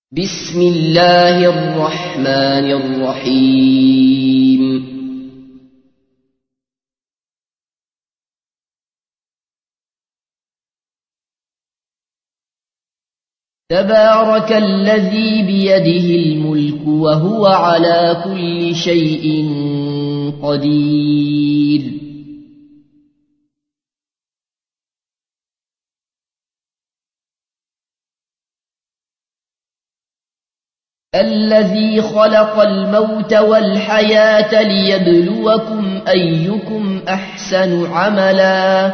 بسم الله الرحمن الرحيم تبارك الذي بيده الملك وهو على كل شيء قدير الذي خلق الموت والحياة ليبلوكم أيكم أحسن عملا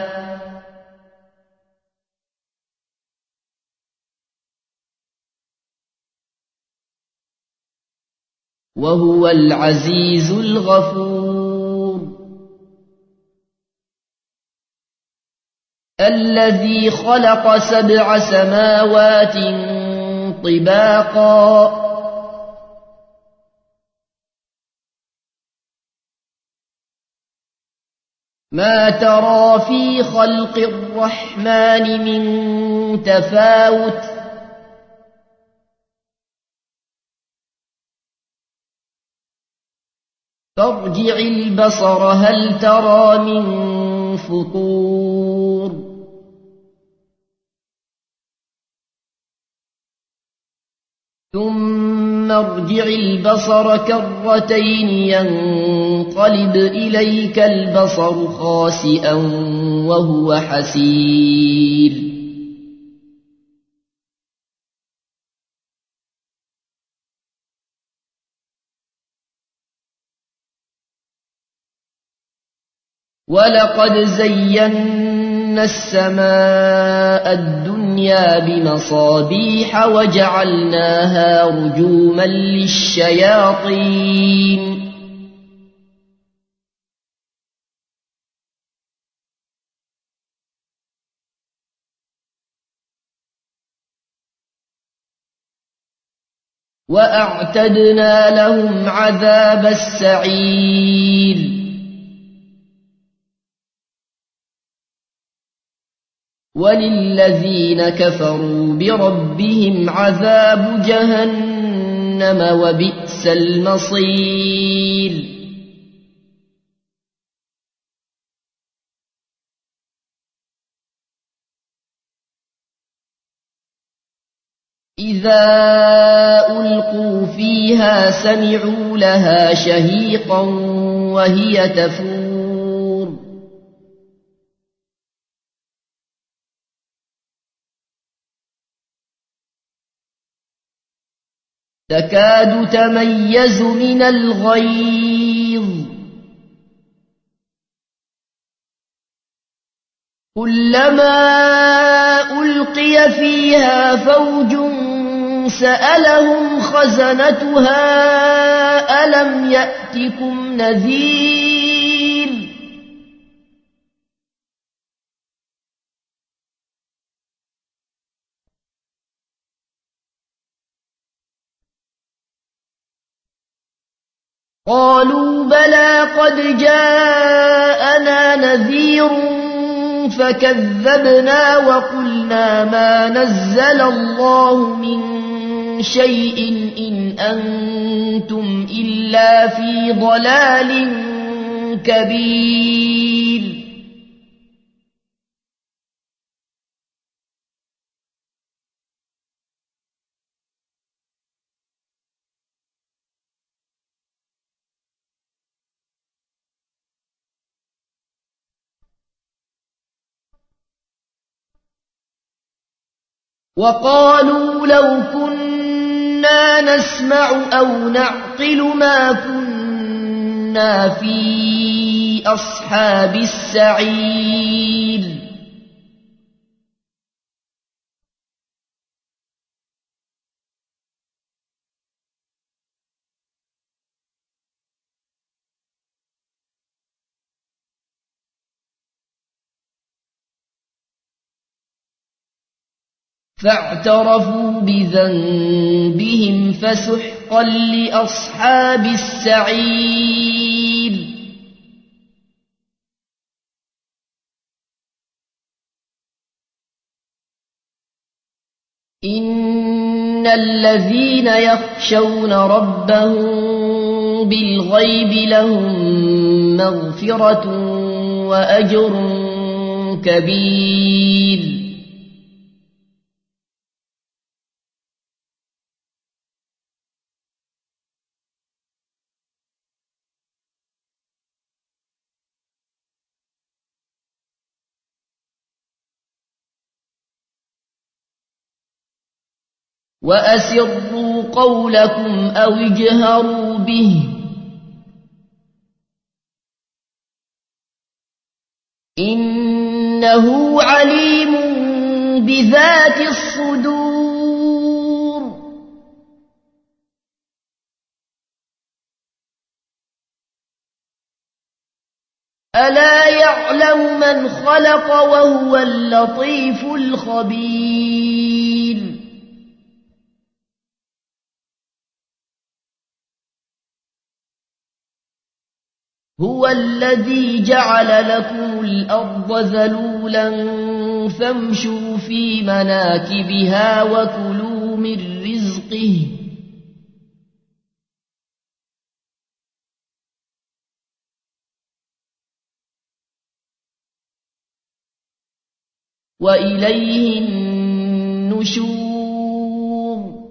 وهو العزيز الغفور الذي خلق 7 سماوات طباقا ما ترى في خلق الرحمن من تفاوت فارجع البصر هل ترى من فطور ثم ارجع البصر كرتين ينقلب إليك البصر خاسئا وهو حسير ولقد زينا السماء الدنيا بمصابيح وجعلناها رجوما للشياطين وأعتدنا لهم عذاب السعير وللذين كفروا بربهم عذاب جهنم وبئس المصير إذا ألقوا فيها سمعوا لها شهيقا وهي تفور تكاد تميز من الغيظ كلما ألقي فيها فوج سألهم خزنتها ألم يأتكم نذير قالوا بلى قد جاءنا نذير فكذبنا وقلنا ما نزل الله من شيء إن أنتم إلا في ضلال كبير وقالوا لو كنا نسمع أو نعقل ما كنا في أصحاب السعير فاعترفوا بذنبهم فسحقا لأصحاب السعير إن إن الذين يخشون ربهم بالغيب لهم مغفرة وأجر كبير. وأسروا قولكم أو اجهروا به إنه عليم بذات الصدور. ألا يعلم من خلق وهو اللطيف الخبير. هو الذي جعل لكم الأرض ذلولا فامشوا في مناكبها وكلوا من رزقه وإليه النشور.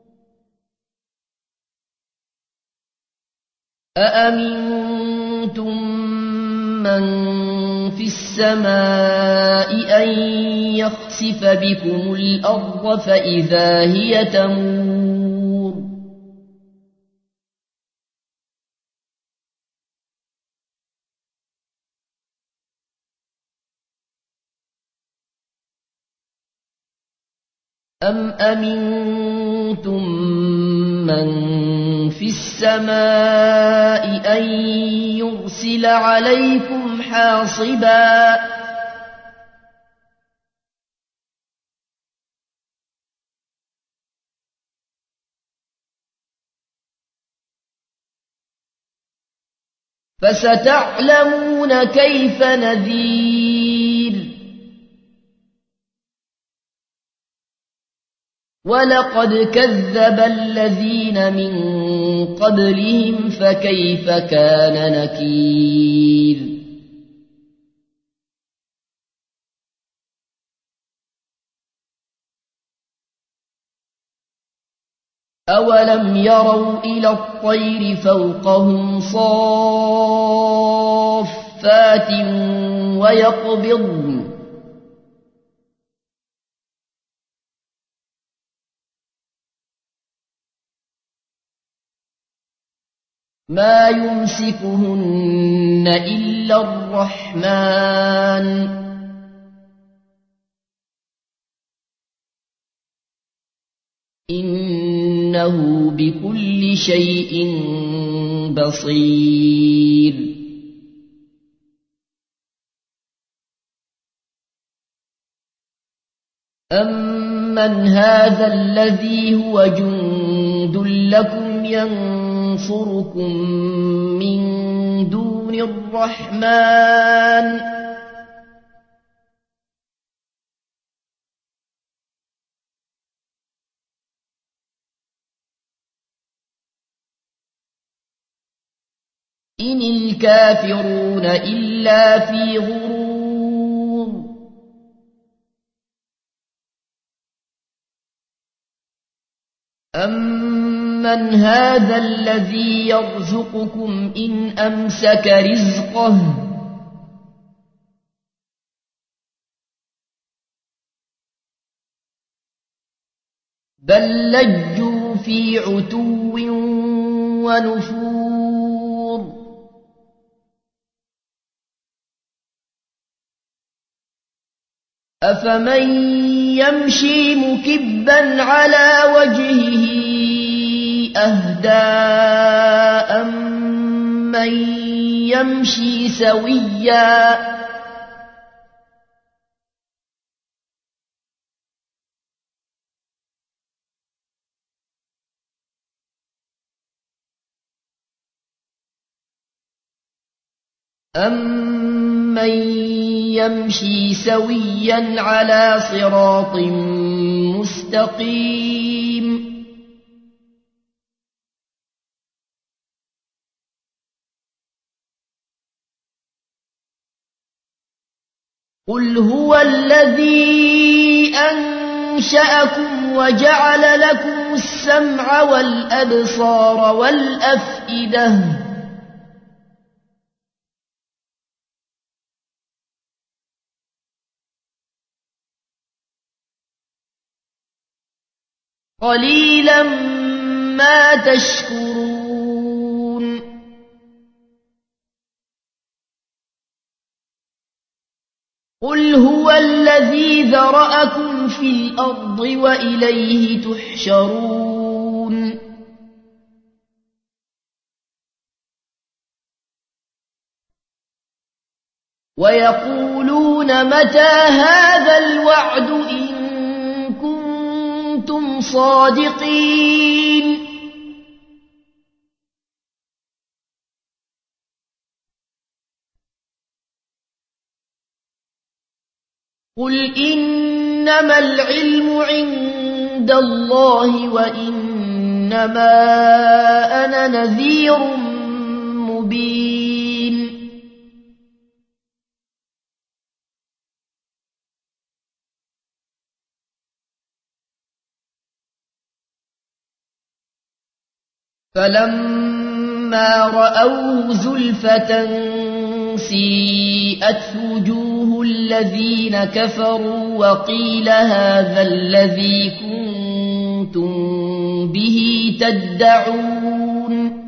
أأمنتم من في السماء أن يخسف بكم الأرض فإذا هي تمور. أم أمنتم من في السماء أن يرسل عليكم حاصبا فستعلمون كيف نذير. ولقد كذب الذين من قبلهم فكيف كان نكير. أولم يروا إلى الطير فوقهم صافات ويقبضن ما يمسكهن إلا الرحمن إنه بكل شيء بصير. أمن هذا الذي هو جند لكم ينصركم من دون الرحمن إن الكافرون إلا في غرور. أمن هذا الذي يرزقكم إن أمسك رزقه بل لجوا في عتو ونفور. أفمن يمشي مكبا على وجهه أهدى أمن يمشي سويا أمن يمشي سويا على صراط مستقيم قل هو الذي أنشأكم وجعل لكم السمع والأبصار والأفئدة قليلا ما تشكرون قل هو الذي ذرأكم في الأرض وإليه تحشرون ويقولون متى هذا الوعد إن كنتم صادقين قل إنما العلم عند الله وإنما أنا نذير مبين فلما رأوه زلفة سيئت وجوه الذين كفروا وقيل هذا الذي كنتم به تدعون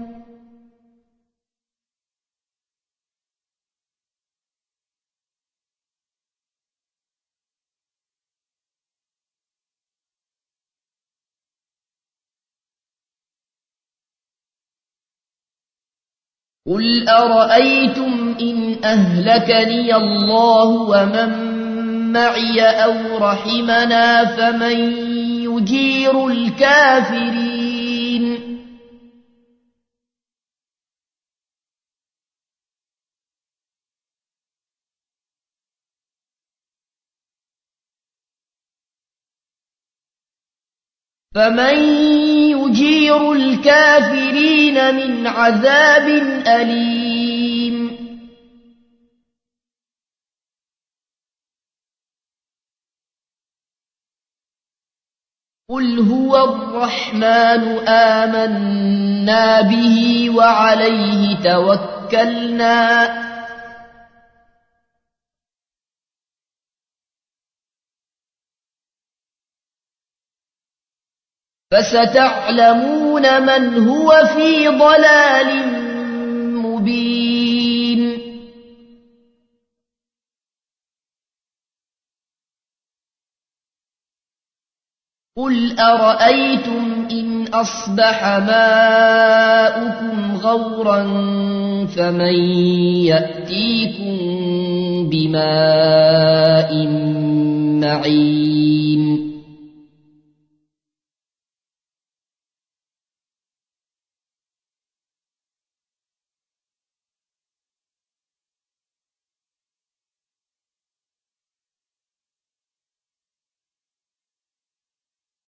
قل أرأيتم إن أهلكني الله ومن معي أو رحمنا فمن يجير الكافرين فمن يجير الكافرين من عذاب أليم قل هو الرحمن آمنا به وعليه توكلنا فستعلمون من هو في ضلال مبين قل أرأيتم إن أصبح ماؤكم غورا فمن يأتيكم بماء معين